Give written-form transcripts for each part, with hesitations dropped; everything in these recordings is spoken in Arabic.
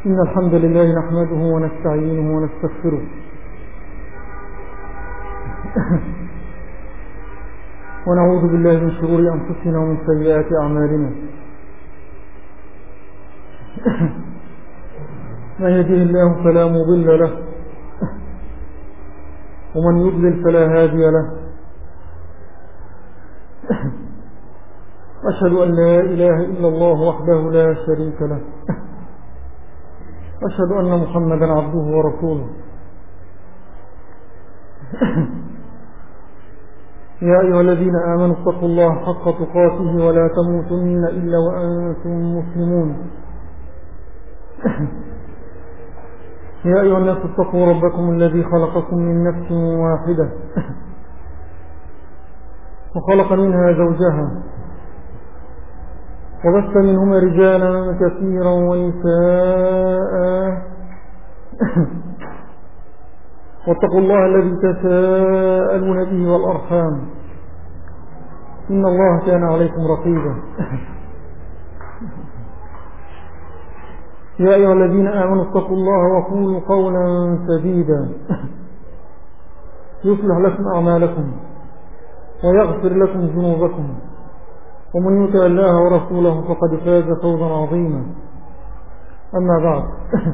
إن الحمد لله نحمده ونستعينه ونستغفره ونعوذ بالله من شرور أنفسنا ومن سيئات أعمالنا. من يهده الله فلا مضل له ومن يضلل فلا هادي له. أشهد أن لا إله إلا الله وحده لا شريك له، أشهد أن محمدا عبده ورسوله. يا أيها الذين آمنوا اتقوا الله حق تقاته ولا تموتن إلا وأنتم مسلمون. يا أيها الناس اتقوا ربكم الذي خلقكم من نفس واحدة وخلق منها زوجها وبث منهما رجالا كثيرا ونساء واتقوا الله الذي تساءلون به والأرحام إن الله كان عليكم رقيبا. يا أيها الذين آمنوا اتقوا الله وقولوا قولا سديدا يصلح لكم أعمالكم ويغفر لكم ذنوبكم، ومن يطع الله ورسوله فقد فاز فوزا عظيما. أما بعد،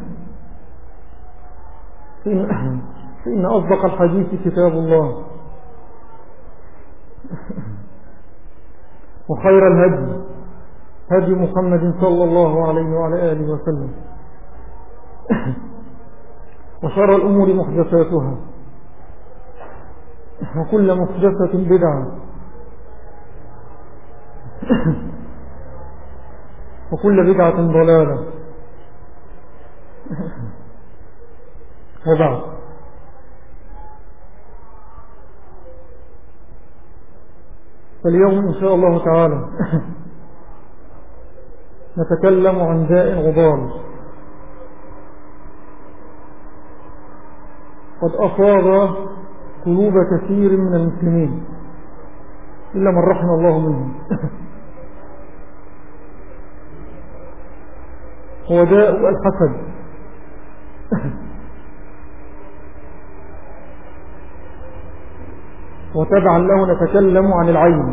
فإن أصدق الحديث كتاب الله، وخير الهدي هدي محمد صلى الله عليه وعلى آله وسلم، وشر الأمور محدثاتها، وكل محدثة بدعة، وكل بدعة ضلالة. وبعد، فاليوم إن شاء الله تعالى نتكلم عن داء غضال قد أصاب قلوب كثير من المسلمين إلا من رحم الله منهم. هو داء الحسد. وتبعا له نتكلم عن العين.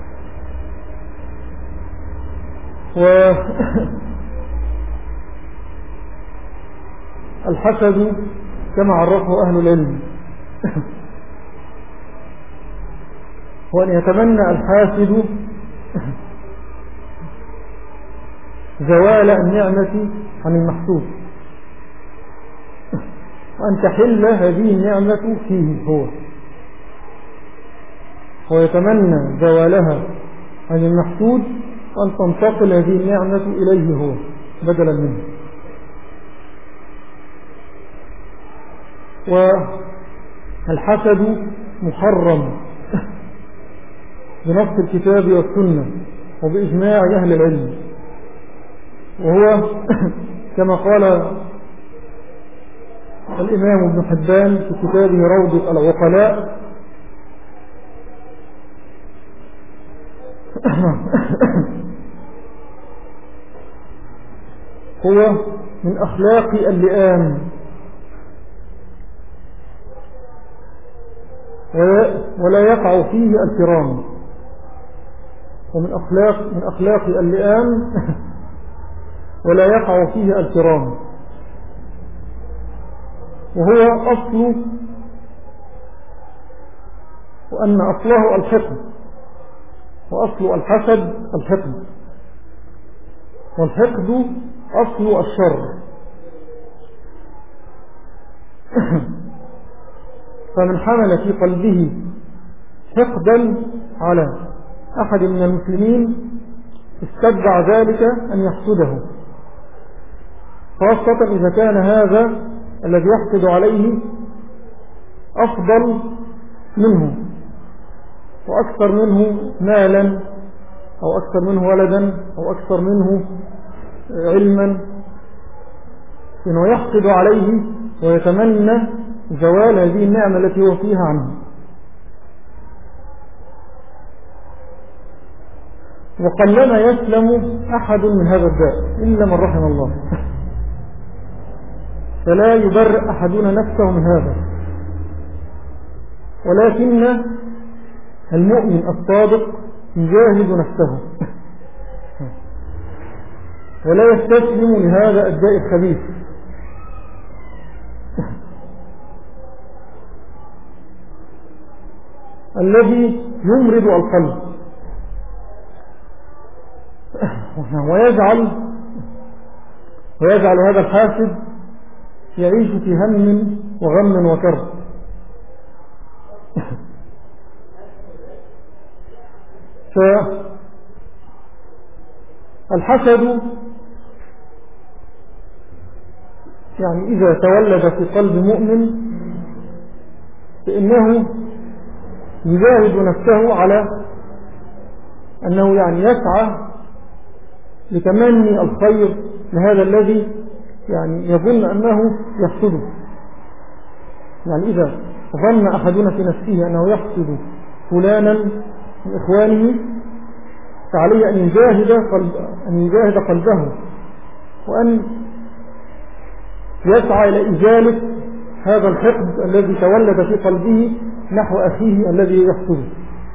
والحسد كما عرفه أهل العلم هو أن يتمنى الحاسد زوال النعمة عن المحسود، وأن تحل هذه النعمة فيه هو يتمنى زوالها عن المحسود، وأن تنتقل هذه النعمة إليه هو بدلا منه. والحسد محرم بنص الكتاب والسنة وبإجماع أهل العلم، وهو كما قال الإمام ابن حبان في كتابه روضة العقلاء: هو من أخلاق اللئام، ولا يقع فيه الكرام. ومن أخلاق اللئام ولا يقع فيه الكرام، وهو وأن أصله الحقد، وأصل الحسد الحقد، والحقد أصل الشر. فمن حمل في قلبه حقدا على أحد من المسلمين استدعى ذلك أن يحسده، خاصة إذا كان هذا الذي يحسد عليه أفضل منه وأكثر منه مالا، أو أكثر منه ولدا، أو أكثر منه علما، إنه يحسد عليه ويتمنى زوال هذه النعمة التي هو فيها عنه. وقلما يسلم أحد من هذا الداء إلا من رحم الله. فلا يبرئ أحدنا نفسه من هذا، ولكن المؤمن الصادق يجاهد نفسه ولا يستسلم لهذا الداء الخبيث الذي يمرض القلب ويجعل هذا الحاسد يعيش في هم وغم وكرب. فالحسد يعني إذا تولد في قلب مؤمن فإنه يجاهد نفسه على أنه يعني يسعى لتمني الخير لهذا الذي يعني يظن أنه يحسده. يعني إذا ظن أحدنا في نفسه أنه يحسد فلانا من إخوانه فعليه أن يجاهد قلبه وأن يسعى إلى إزالة هذا الحقد الذي تولد في قلبه نحو أخيه الذي يحسده.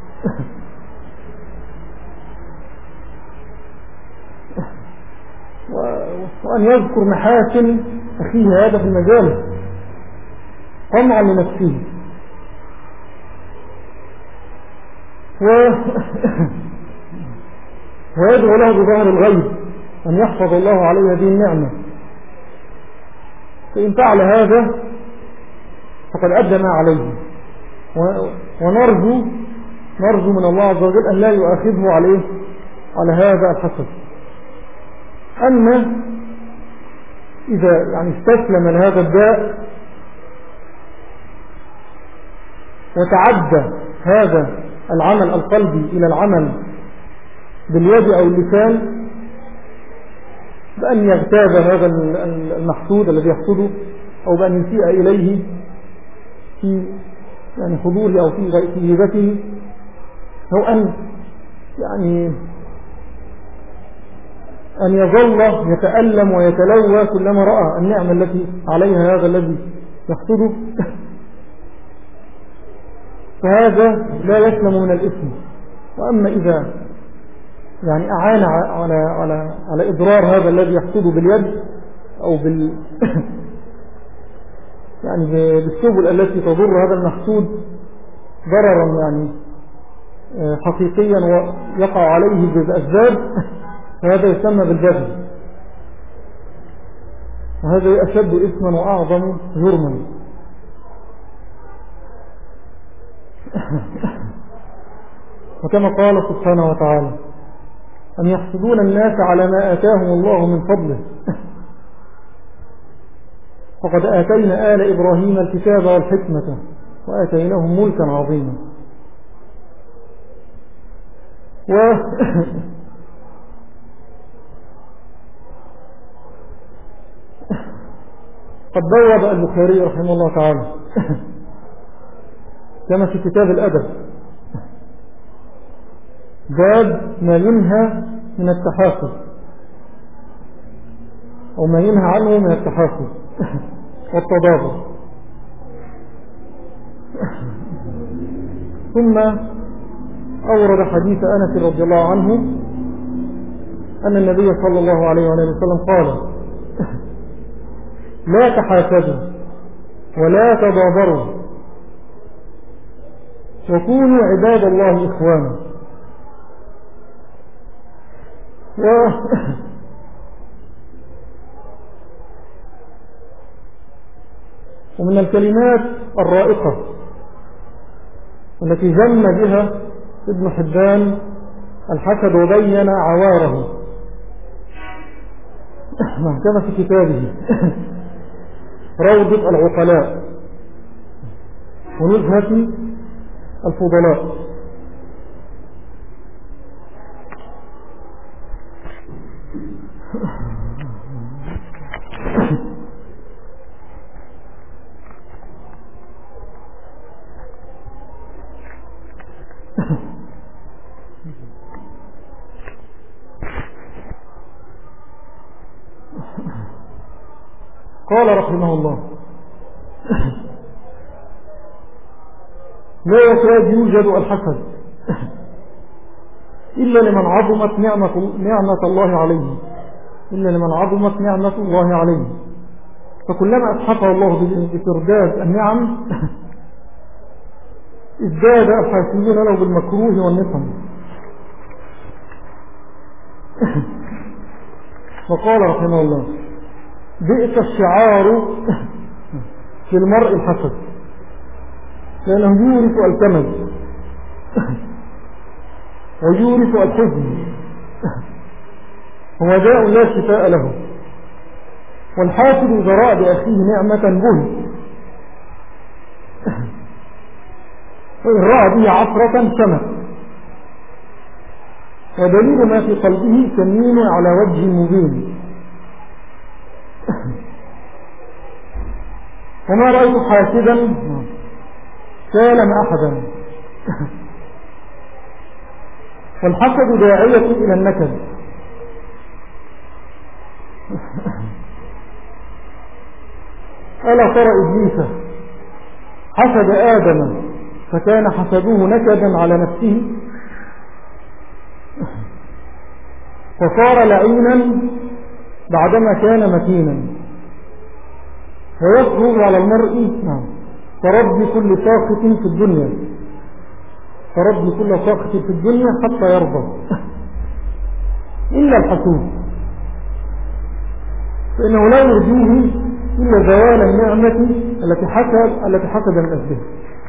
وأن يذكر محاسن أخيه هذا في المجال طمعا لنفسه ويدعو له بظهر الغيب أن يحفظ الله عليه هذه النعمة. فإن فعل هذا فقد أدى ما عليه، ونرجو من الله عز وجل أن لا يؤاخذه على هذا الحسد. أما إذا يعني استسلم لهذا الداء وتعدى هذا العمل القلبي إلى العمل باليد أو اللسان بأن يغتاب هذا المحسود الذي يحسده أو بأن يسيء إليه في يعني حضوره أو في غيبته، أو أن يظل يتألم ويتلوى كلما رأى النعمة التي عليها هذا الذي يحسده، فهذا لا يسلم من الإثم. وأما إذا يعني أعان على إضرار هذا الذي يحسده باليد أو يعني بالسبل التي تضر هذا المحسود ضررا يعني حقيقيا ويقع عليه بالأسباب، فهذا يسمى بالبغي، وهذا أشد إثما وأعظم جرما. وكما قال سبحانه وتعالى: أم يحسدون الناس على ما آتاهم الله من فضله فقد آتينا آل إبراهيم الكتاب والحكمة وآتيناهم ملكا عظيما. قد بوّب البخاري رحمه الله تعالى كما في كتاب الأدب باب ما ينهى من التحاسد أو ما ينهى عنه من التحاسد والتضابط. ثم أورد حديث أنس رضي الله عنه أن النبي صلى الله عليه وسلم قال: لا تحاسدوا ولا تضابروا وكونوا عباد الله إخوانا. ومن الكلمات الرائقة التي ذم بها ابن حبان الحسد وبين عواره كما في كتابه روضة العقلاء ونزهة الفضلاء: قال رحمه الله: لا يكاد يوجد الحسد إلا لمن عظمت نعمة الله عليه، إلا لمن عظمت نعمة الله عليه، فكلما أتحفه الله بترداد النعم ازداد الحاسدون له بالمكروه والنقم. وقال رحمه الله: بئس الشعار في المرء الحسد، لأنه يورث الكمد ويورث الحزن، هو داء لا شفاء له. والحاسد إذا رأى بأخيه نعمة بهت، وإن رأى به عثرة سمت، ودليل ما في قلبه كمين على وجه مبين. وما رأيت حاسدا سالم أحدا. والحسد داعية إلى النكد. ألا ترى إبليس حسد آدم فكان حسده نكدا على نفسه، فصار لعينا بعدما كان متينا. ويصبر على المرء تربي كل ساخط في الدنيا، تربي كل ساخط في الدنيا حتى يرضى، إلا الحسود، فإنه لا يرجوه إلا زوال النعمة التي حسد من أجلها.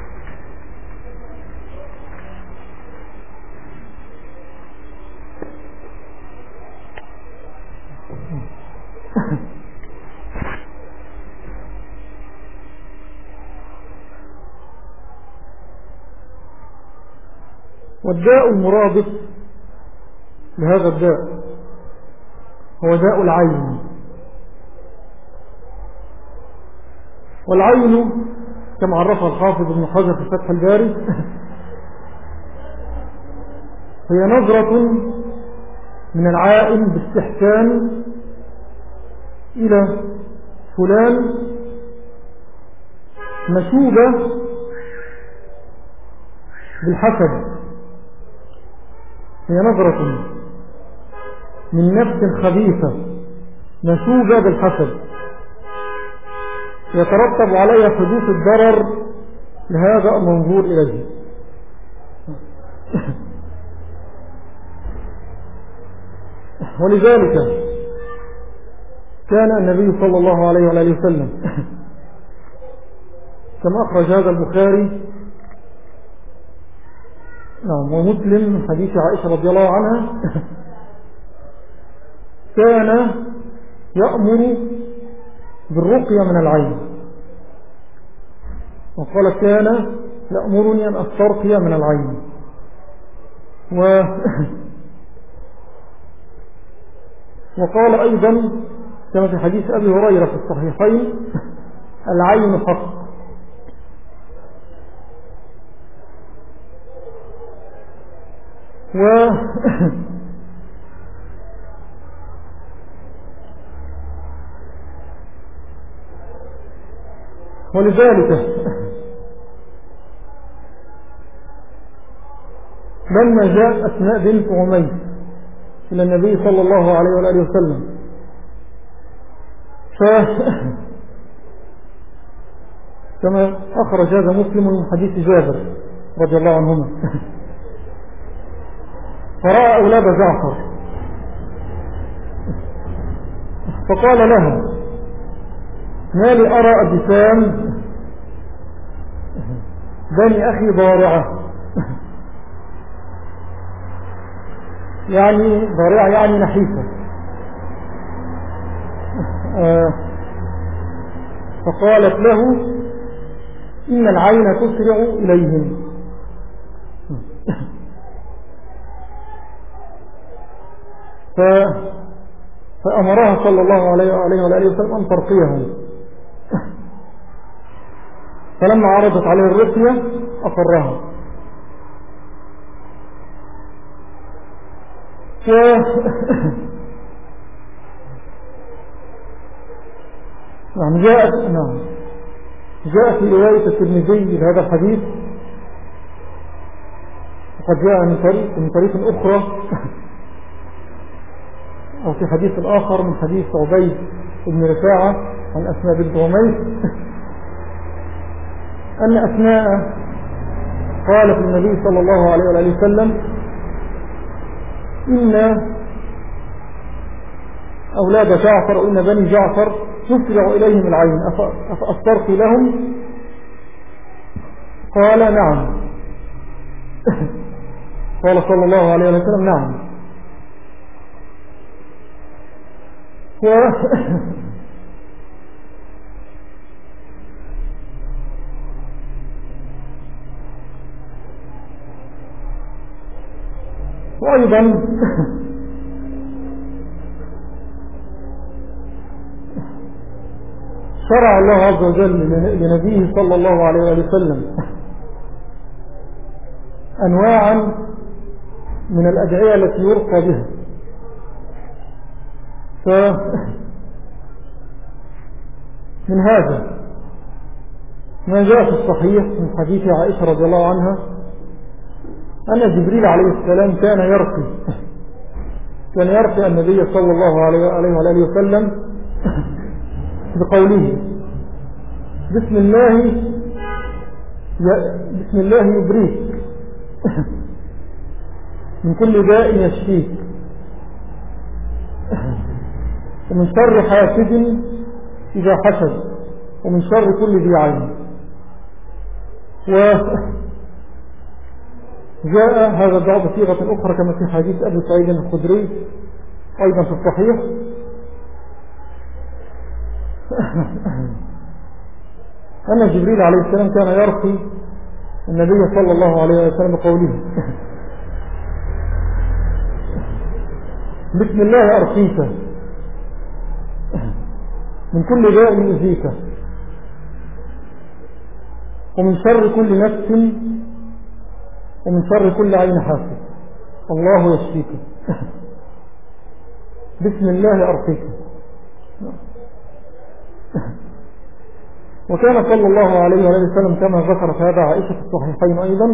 والداء المرادف لهذا الداء هو داء العين. والعين كما عرفها الحافظ ابن حجر في فتح الباري هي نظرة من العائن باستحسان إلى فلان مشوبة بالحسد، هي نظرة من نفس خبيثة مشوبة بالحسد يترتب عليها حدوث الضرر لهذا المنظور إليه. ولذلك كان النبي صلى الله عليه وآله وسلم كما أخرج هذا البخاري ومسلم من حديث عائشة رضي الله عنها كان يأمر بالرقية من العين، وقال كان يأمرني أن أسترقي من العين. وقال أيضا كما في حديث أبي هريرة في الصحيحين: العين حق. ولذلك لما جاء أسماء بنت عميس إلى النبي صلى الله عليه وآله وسلم كما أخرج هذا مسلم من حديث جابر رضي الله عنهما، فرأى أولاد جعفر فقال لها: ما لي أرى أجسام بني أخي ضارعة، يعني ضارعة يعني نحيفة. فقالت له: إن العين تسرع إليهم. فأمرها صلى الله عليه وآله وسلم أن ترقيهم، فلما عرضت عليه الرقية أقرها. نعم جاء في رواية الترمذي هذا الحديث، وقد جاء من طريق أخرى أو في حديث آخر من حديث عبيد بن رفاعة عن أسماء بنت عميس أن أسماء قالت النبي صلى الله عليه وآله وسلم: إن أولاد جعفر وإن بني جعفر تسرع إليهم العين، أفأفطرت لهم؟ قال: نعم. قال صلى الله عليه وسلم: نعم. وأيضا شرع الله عز وجل لنبيه صلى الله عليه وسلم أنواعا من الأدعية التي يرقى بها. من هذا ما جاء في الصحيح من حديث عائشة رضي الله عنها أن جبريل عليه السلام كان يرقي النبي صلى الله عليه وآله وسلم بقوله: بسم الله يبريك من كل داء يشفيك، ومن شر حاسد إذا حسد، ومن شر كل ذي عين. وجاء هذا الدعاء بصيغة أخرى كما في حديث أبي سعيد الخدري أيضا في الصحيح أن جبريل عليه السلام كان يرقي النبي صلى الله عليه وسلم بقوله: بسم الله أرقيك من كل داء يؤذيك، ومن شر كل نفس، ومن شر كل عين حاسد، الله يشفيك. بسم الله أرقيك. وكان صلى الله عليه وسلم كما ذكرت هذا عائشة في الصحيحين أيضا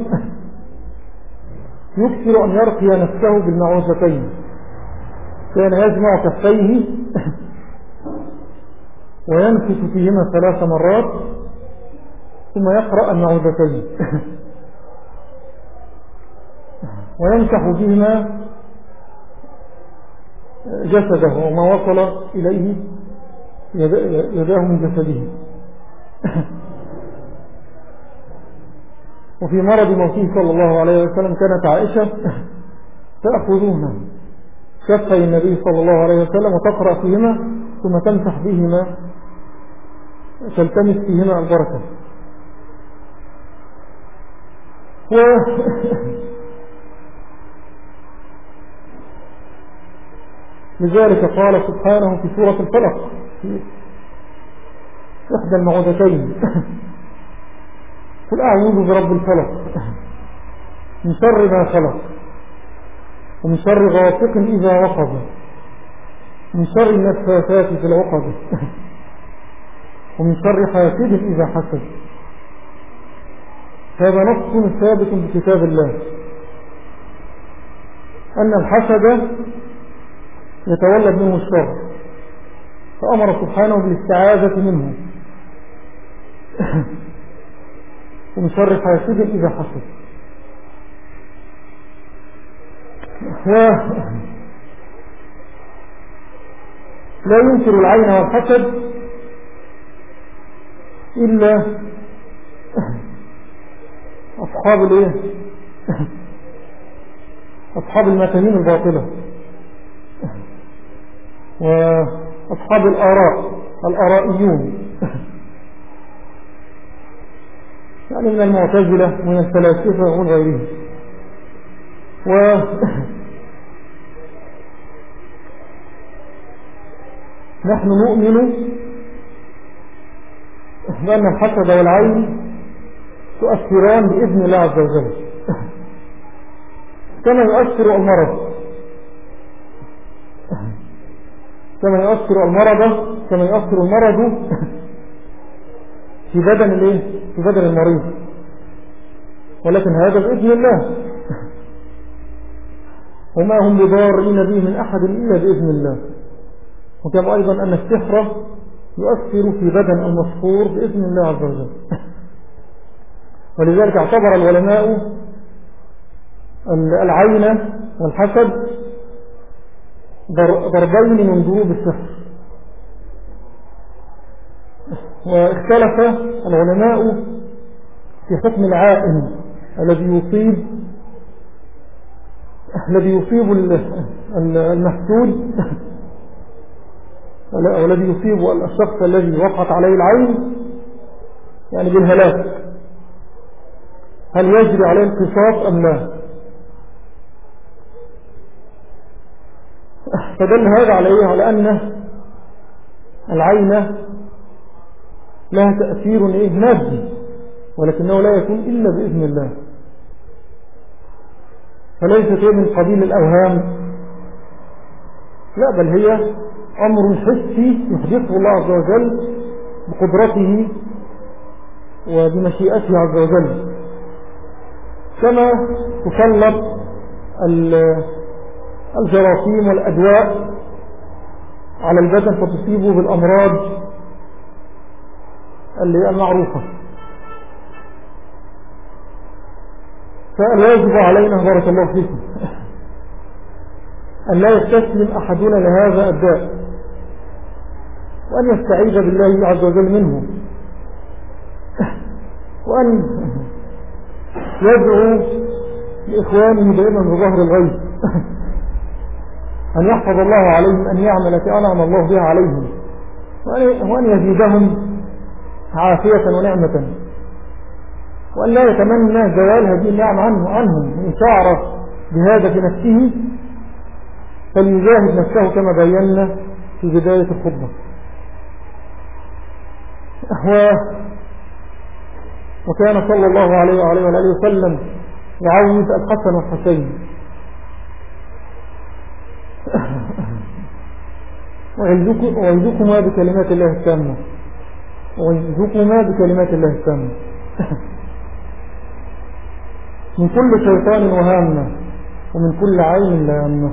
يكثر أن يرقي نفسه بالمعوذتين، كان يجمع كفيه وينفث فيهما 3 مرات ثم يقرأ المعوذتين ويمسح بهما جسده وما وصل إليه يداه من جسده. وفي مرض موته صلى الله عليه وسلم كانت عائشة تأخذهما كفي النبي صلى الله عليه وسلم وتقرأ فيهما ثم تمسح بهما تلتمس فيهما البركة. لذلك قال سبحانه في سورة الفلق في إحدى المعوذتين: قل أعوذ برب الفلق من شر ما خلق، ومن شر غاسق إذا وقب، من شر النفاثات في العقد، ومن شر حاسد إذا حسد. هذا نص ثابت بكتاب الله أن الحسد يتولد منه الشر، فأمر سبحانه بالاستعاذة منه، ومن شر حاسد إذا حسد. لا ينكر العين والحسد إلا أصحاب المفاهيم الباطلة وأصحاب الآرائيون، يعني من المعتزلة من الفلاسفة ومن غيرهم. نحن نؤمن بأن الحسد والعين تؤثران بإذن الله عز وجل كما يؤثر المرض، كما يؤثر المرض في بدن المريض، ولكن هذا بإذن الله، وما هم بضارين به من أحد إلا بإذن الله. وكما أيضا أن السحر يؤثر في بدن المسحور بإذن الله عز وجل. ولذلك اعتبر العلماء العين والحسد ضربين من ضروب السحر. واختلف العلماء في حكم العائن الذي يصيب المحسود، أو الذي يصيب الشخص الذي وقعت عليه العين يعني بالهلاك، هل يجري عليه القصاص أم لا؟ فدل هذا على أن العين لها تأثير مادي، ولكنه لا يكون إلا بإذن الله، فليست من قبيل الأوهام، لا، بل هي أمر حسي يحدثه الله عز وجل بقدرته وبمشيئته عز وجل، كما تسلط الجراثيم والأدواء على البدن فتصيبه بالأمراض المعروفة. فالواجب علينا بارك الله فيكم أن لا يستسلم أحدنا لهذا الداء، وأن يستعيذ بالله عز وجل منه، وأن يدعو لإخوانه دائما بظهر الغيب أن يحفظ الله عليهم النعمة التي أنعم الله بها عليهم، وأن يزيدهم عافية ونعمة، وأن لا يتمنى زوال هذه النعم عنهم. إن شعر بهذا في نفسه فليجاهد نفسه كما بينا في بداية الخطبة. وكان صلى الله عليه وآله وسلم يعوذ الحسن والحسين ويعوذكما بكلمات الله التامة، من كل شيطان وهامة، ومن كل عين لامة.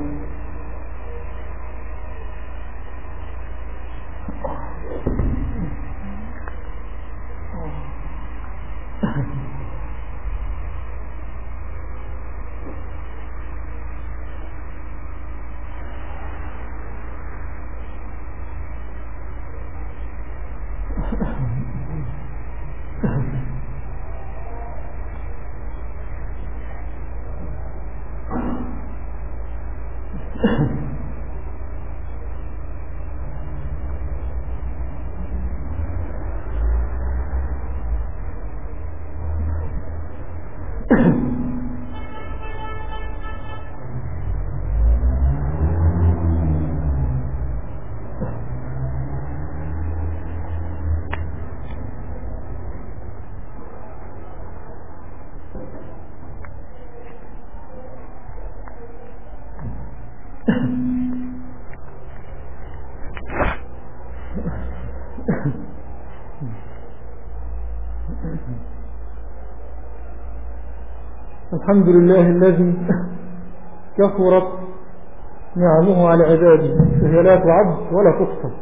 الحمد لله الذي كثرت نعمه على عباده، فهي لا تعد ولا تحصى،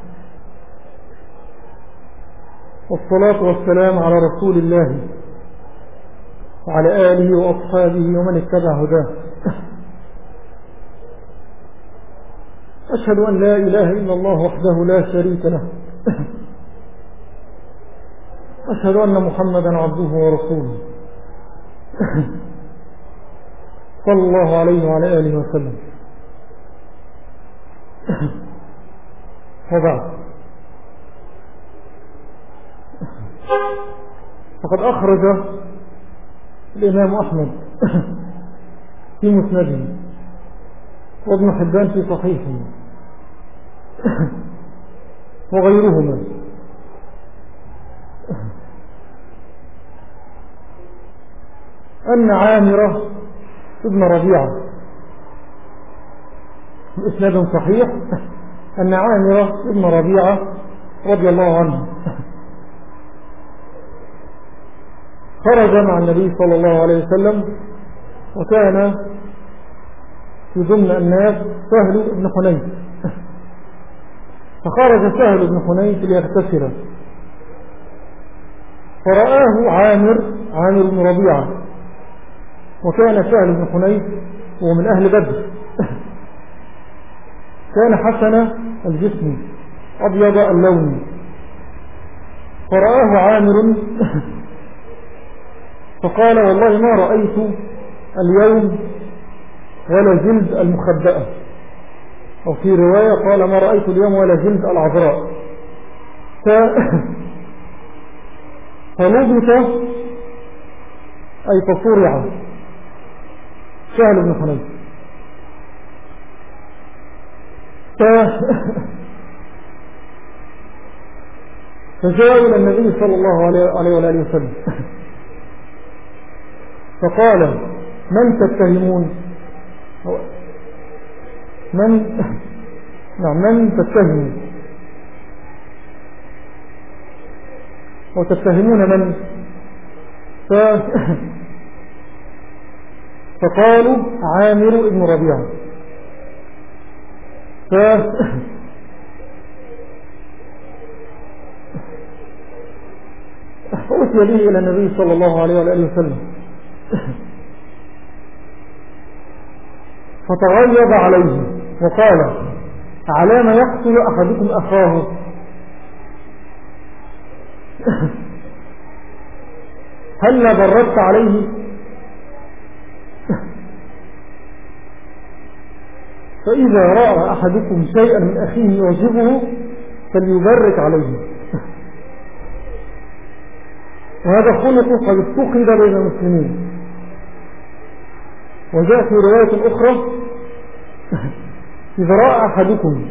والصلاة والسلام على رسول الله وعلى آله وأصحابه ومن اتبع هداه. أشهد أن لا إله إلا الله وحده لا شريك له، أشهد أن محمدا عبده ورسوله صلى الله عليه وعلى آله وسلم. وبعد، فقد أخرج الإمام أحمد في مسنده، وابن حبان في صحيحه، وغيرهما أن عامر ابن ربيعة بإسناد صحيح أن عامر ابن ربيعة رضي الله عنه خرج مع النبي صلى الله عليه وسلم، وكان في ضمن الناس سهل بن حنيف، فخرج سهل بن حنيف ليغتسل، فرآه عامر بن ربيعة، وكان سهل بن حنيف هو من أهل بدر، كان حسن الجسم أبيض اللون، فرآه عامر فقال والله ما رأيت اليوم ولا جلد المخبأة، أو في رواية قال ما رأيت اليوم ولا جلد العذراء. فنبت أي تصرع سهل بن حنيف، فجاء إلى النبي صلى الله عليه وآله وسلم فقال من تتهمون؟ من تتهمون؟ وتتهمون من؟ فقالوا عامر بن ربيعة. فأتي به إلى النبي صلى الله عليه وآله وسلم فتغيظ عليه وقال على ما يقتل أحدكم أخاه؟ هل بردت عليه؟ فإذا رأى أحدكم شيئا من أخيه يعجبه فليبرك عليه. وهذا خلق قد افتقد بين المسلمين. وجاء في رواية أخرى إذا رأى أحدكم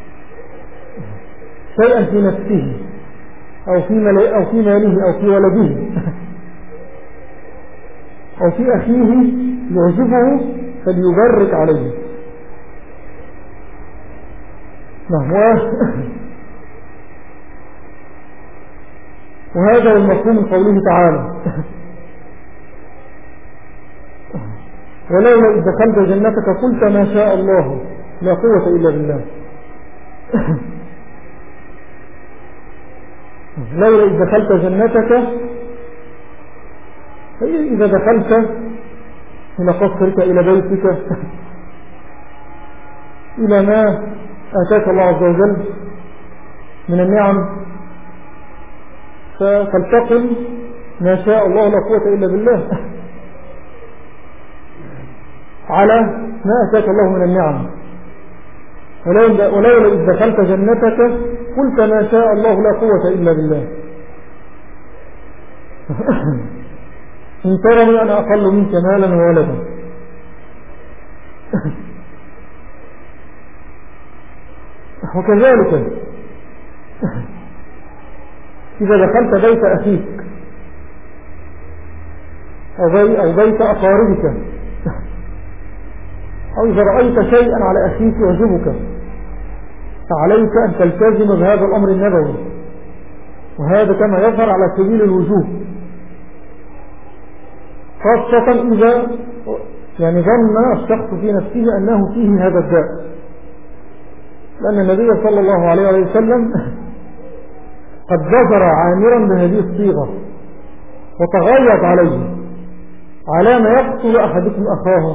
شيئا في نفسه أو في ماله أو في ولده أو في أخيه يعجبه فليبرك عليه. وهذا المفهوم من قوله تعالى ولولا إذ دخلت جنتك قلت ما شاء الله لا قوة إلا بالله. لولا إذ دخلت جنتك، إذا دخلت إلى قصرك إلى بيتك إلى ما آتاك الله عز وجل من النعم فلتقل ما شاء الله لا قوة إلا بالله على ما آتاك الله من النعم. ولولا إذ دخلت جنتك قلت ما شاء الله لا قوة إلا بالله. إن ترني أنا أقل منك مالا وولدا. وكذلك إذا دخلت بيت أخيك أو بيت أقاربك أو إذا رأيت شيئا على أخيك يعجبك فعليك أن تلتزم بهذا الأمر النبوي، وهذا كما يظهر على سبيل الوجوب، خاصة إذا ظن الشخص في نفسه أنه فيه هذا الداء، لأن النبي صلى الله عليه وسلم قد زجر عامرا بهذه الصيغة وتغيظ عليه على ما يقتل أحدكم أخاه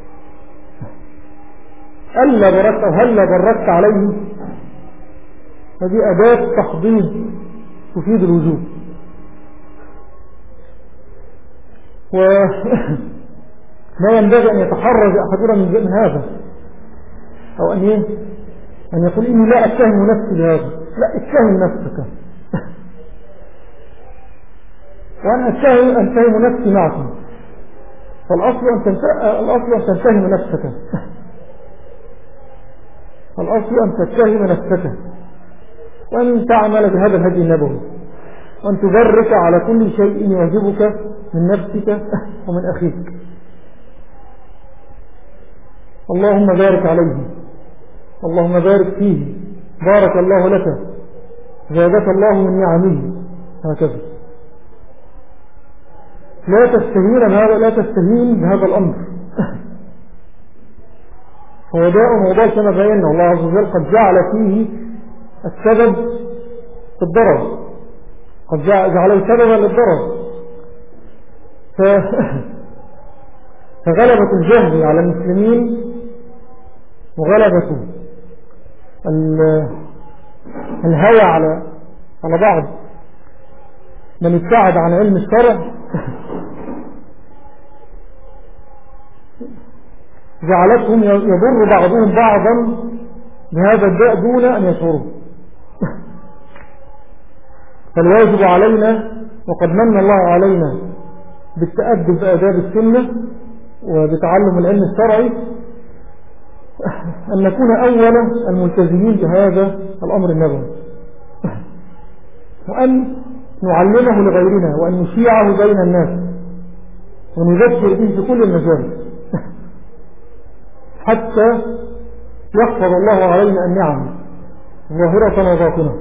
ألا بركت أو هل بركت عليه. هذه أداة تحضيض تفيد الوجوب. وما ينبغي أن يتحرج أحدنا من هذا، أو أن يقول إني لا أتهم نفسي بهذا. لا، اتهم نفسك وأنا أتهم نفسي معكم. فالأصل أن تتهم نفسك، الأصل أن تتهم نفسك وأن تعمل بهذا الهدي النبوي، وأن تبرك على كل شيء يعجبك من نفسك ومن أخيك. اللهم بارك عليه، اللهم بارك فيه، بارك الله لك، زادك الله من نعمه، هكذا. لا تستهين بهذا الأمر. هو داء موضوع كما بينا، الله عز وجل قد جعل فيه السبب في الضرر، قد جعله سببا للضرر. فغلبة الجهل على المسلمين وغلبة الهوى على بعض من ابتعد عن علم الشرع جعلتهم يضر بعضهم بعضا بهذا الداء دون أن يشعروا. فالواجب علينا، وقد من الله علينا بالتأدب بآداب السنة وبتعلم العلم الشرعي، أن نكون أولا الملتزمين بهذا الأمر النبوي، وأن نعلمه لغيرنا، وأن نشيعه بين الناس، ونذكر به في كل المجال، حتى يحفظ الله علينا النعم ظاهرة وباطنة.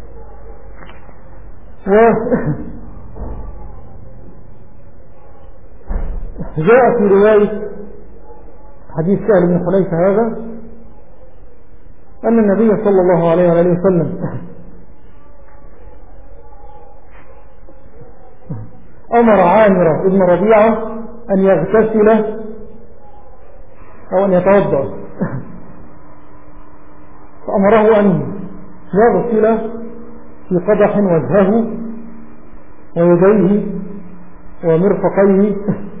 جاء في رواية حديث سهل بن حنيفة هذا أن النبي صلى الله عليه وسلم أمر عامر ابن ربيعة أن يغتسل أو أن يتوضأ، فأمره أن يغسل في قدح وجهه ويديه ومرفقيه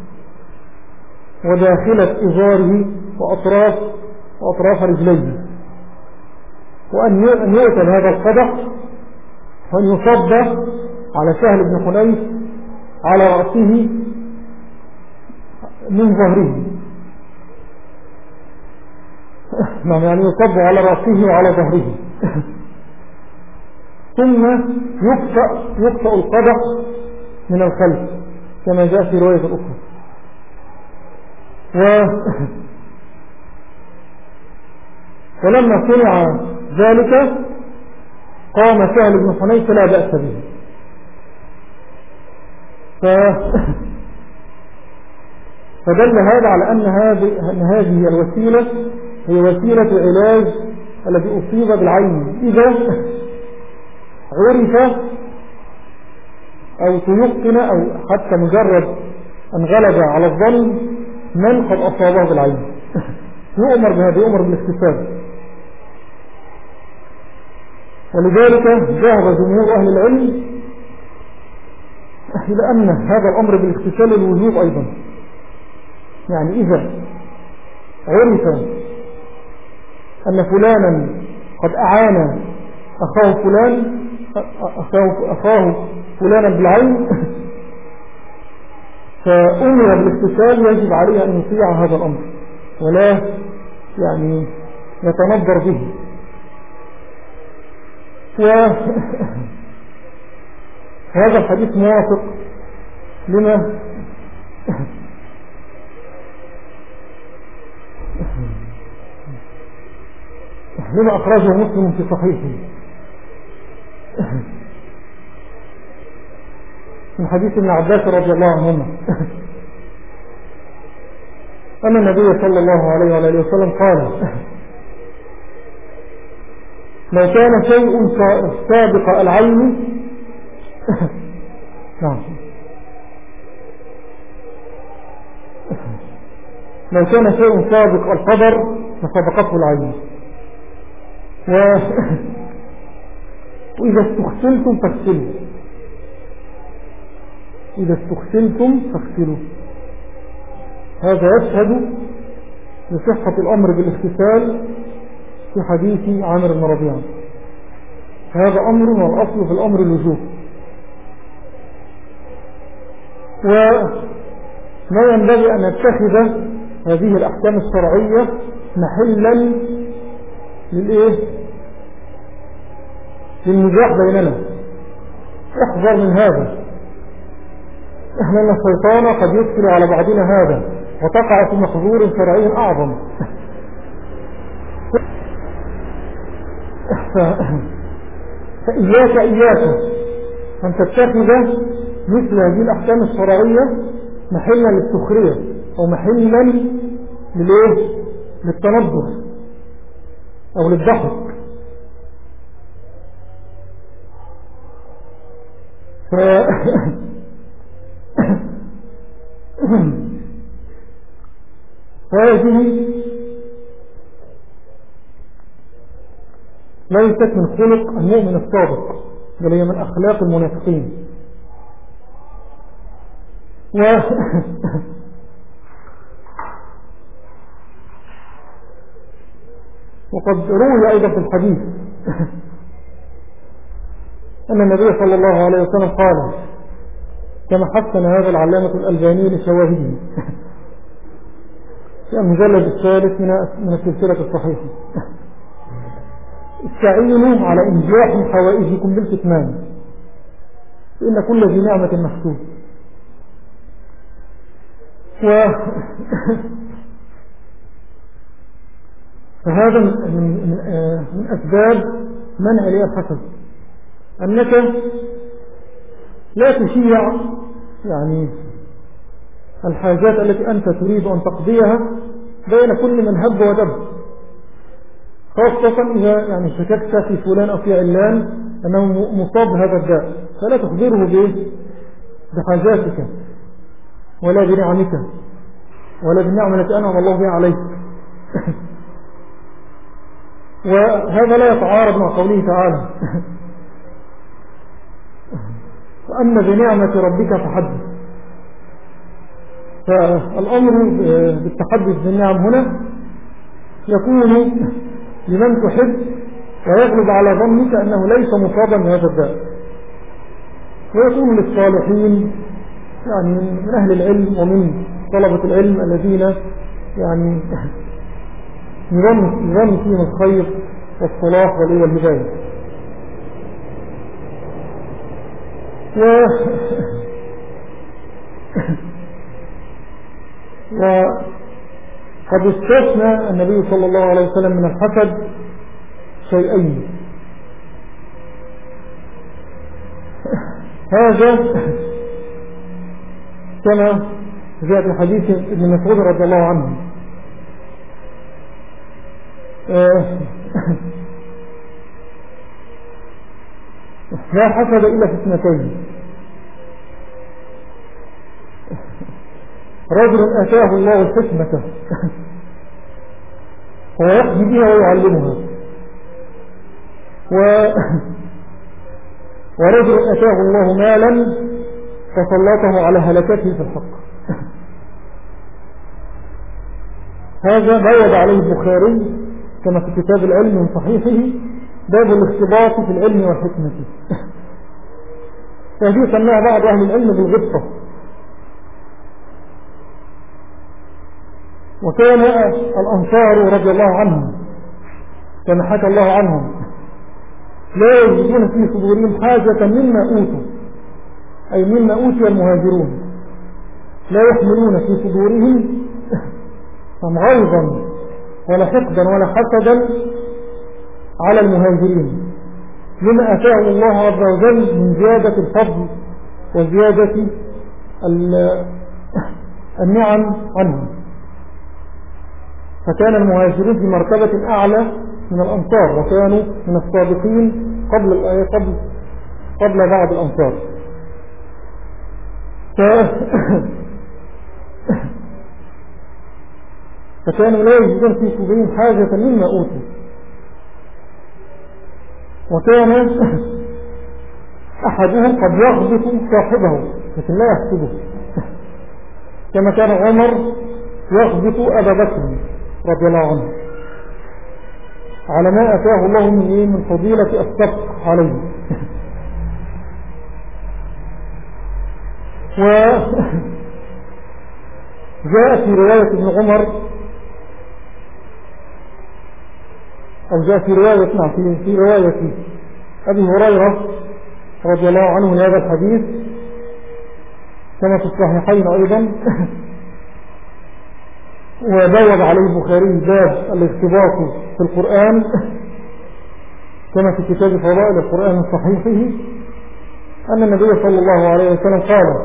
وداخلة إزاره وأطراف رجليه، وأن يؤتى هذا القدح وأن يصب على سهل بن حنيف على رأسه من ظهره، يعني يصب على رأسه وعلى ظهره، ثم يقطع القدح من الخلف كما جاء في رواية الأخرى. ولما سمع ذلك قام سهل بن حنيف لا بأس به، فدل هذا على أن هذه الوسيلة هي وسيلة علاج الذي أصيب بالعين، إذا عرف أو تيقن أو حتى مجرد أن غلب على الظن من قد أصابه بالعين، يؤمر بهذا، يؤمر بالاغتسال. ولذلك ذهب جمهور أهل العلم إلى أن هذا الأمر بالاغتسال الوجوب أيضا، يعني إذا عرف أن فلانا قد أعان أخاه فلانا بالعين فأمر بالاغتسال، يجب عليه أن يطيع هذا الأمر ولا يعني يتنظر به. وهذا الحديث موافق لما أخرجه مسلم في صحيحه من حديث ابن عباس رضي الله عنهما أن النبي صلى الله عليه وآله وسلم قال: لو كان شيء سابق العين نعم، لو كان شيء سابق القدر لسبقته العين، وإذا استغسلتم فاغسلوا، إذا استغسلتم فاغسلوا. هذا يشهد لصحة الأمر بالاغتسال في حديث عامر بن ربيعة. هذا أمر، والأصل في الأمر الوجوب. وما ينبغي أن نتخذ هذه الأحكام الشرعية محلا للنزاع بيننا. احذر من هذا، احنا ان الشيطان قد يدخل على بعضنا هذا وتقع في محظور شرعي أعظم. فإياك أن تتخذ مثل هذه الأحكام الشرعية محلا للسخرية أو محلا للتنظر أو للضحك. هذه ليست من خلق المؤمن الصادق، بل هي من أخلاق المنافقين. وقد روي أيضا في الحديث أن النبي صلى الله عليه وسلم قال كما حسن هذا العلامة الألباني لشواهده في المجلد الثالث من السلسلة الصحيحة: استعينوا على إنجاح حوائجكم بالكتمان فإن كل ذي نعمة محسوب. فهذا من أسباب منع لي الحسد، أنك لا تشيع يعني الحاجات التي أنت تريد أن تقضيها بين كل من هب ودب، خاصة إذا يعني شككت في فلان أو في علان أنه مصاب بهذا الداء، فلا تخبره بحاجاتك ولا بنعمك ولا بالنعمة التي أنعم الله بها عليك. وهذا لا يتعارض مع قوله تعالى: وأما بنعمة ربك فحدث. فالأمر بالتحدث بالنعم هنا يكون لمن تحب ويغلب على ظنك أنه ليس مصابا بهذا الداء، ويكون للصالحين يعني من أهل العلم ومن طلبة العلم الذين يعني يظن فيهم الخير والصلاح والهداية. وقد استثنى النبي صلى الله عليه وسلم من الحسد شيئين: هذا كما جاء في حديث ابن مسعود رضي الله عنه لا حسد إلا في اثنتين: رجل أتاه الله الحكمة وهو يحكي بها ويعلمها، ورجل أتاه الله مالا فسلطه على هلكته في الحق. هذا بوّد عليه البخاري كما في كتاب العلم من صحيحه باب الاختباط في العلم والحكمة. فهذه سماها بعض أهل العلم بالغبطة. وكان الأنصار رضي الله عنهم كما حكى الله عنهم لا يجدون في صدورهم حاجة مما أوتوا، أي مما أوتي المهاجرون، لا يحملون في صدورهم غيظا ولا حقدا ولا حسدا على المهاجرين لما أتاه الله عز وجل من زيادة الفضل وزيادة النعم عنهم. فكان المهاجرون في مرتبة أعلى من الأنصار، وكانوا من الصادقين قبل بعض الأنصار. فكانوا لا يجدون في صدورهم حاجة مما أوتوا، وكان أحدهم قد يغبط صاحبه لكن لا يحسده، كما كان عمر يغبط أبا بكر رضي الله عنه على ما أتاه الله من فضيلة السبق عليه. وجاء في رواية ابن عمر أو جاء في رواية في رواية أبي هريرة رضي الله عنه هذا الحديث كما في الصحيحين أيضا. وبوّب عليه البخاري باب الاختباط في القرآن كما في كتاب فضائل القرآن صحيحه أن النبي صلى الله عليه وسلم قال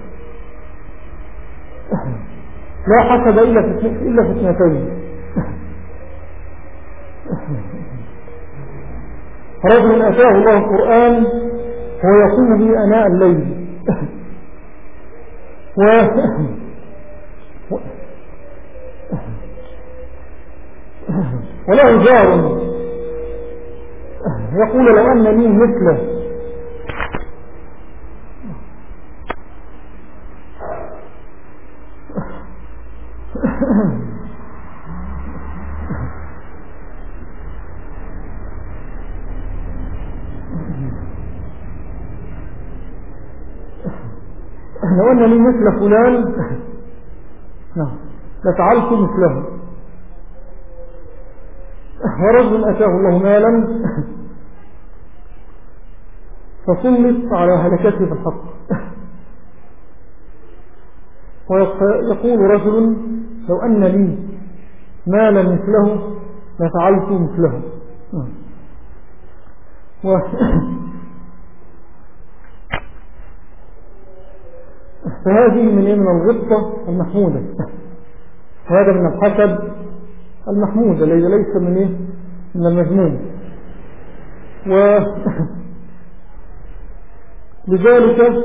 لا حسد إلا في اثنتين: رجل أتاه الله القرآن وهو يقوم به أناء الليل وله جار يقول لو أن لي مثله لو أن لي مثل فلان لفعلت مثله. ورجل أتاه الله مالا فسلط على هلكته في الحق، ويقول رجل لو أن لي مالا مثله لفعلت مثله. فهذه من الغبطة المحمودة، وهذا من الحسد المحمود الذي ليس من المذموم. ولذلك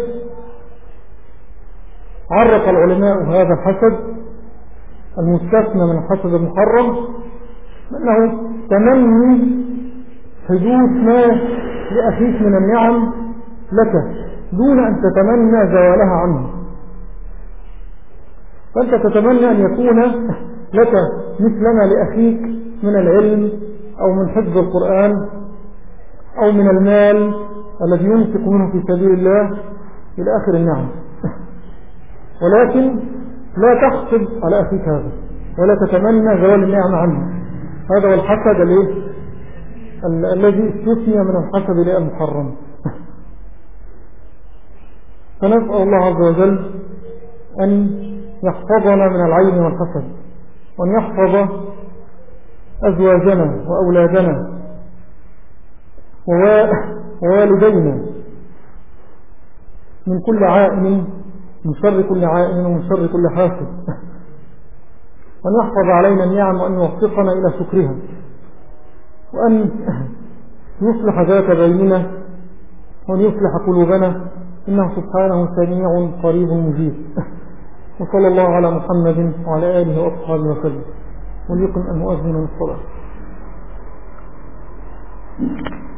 عرف العلماء هذا الحسد المستثنى من الحسد المحرم أنه تمني حدوث ما لأخيك من النعم لك دون أن تتمنى زوالها عنه. فأنت تتمنى أن يكون لك مثلما لأخيك من العلم أو من حفظ القرآن أو من المال الذي ينفق منه في سبيل الله إلى آخر النعم، ولكن لا تحسد على أخيك هذا ولا تتمنى زوال النعم عنه. هذا هو الحسد الذي استثني من الحسد المحرم. فنسأل الله عز وجل أن يحفظنا من العين والحسد، وأن يحفظ أزواجنا وأولادنا ووالدينا من كل عائن، من شر كل عائن ومن شر كل حاسد، وأن يحفظ علينا النعم وأن يوفقنا إلى شكرها، وأن يصلح ذات بيننا وأن يصلح قلوبنا، إنه سبحانه سميع قريب مجيب. وصلى الله على محمد وعلى آله وأصحابه وسلم. وليقم المؤذن للصلاة.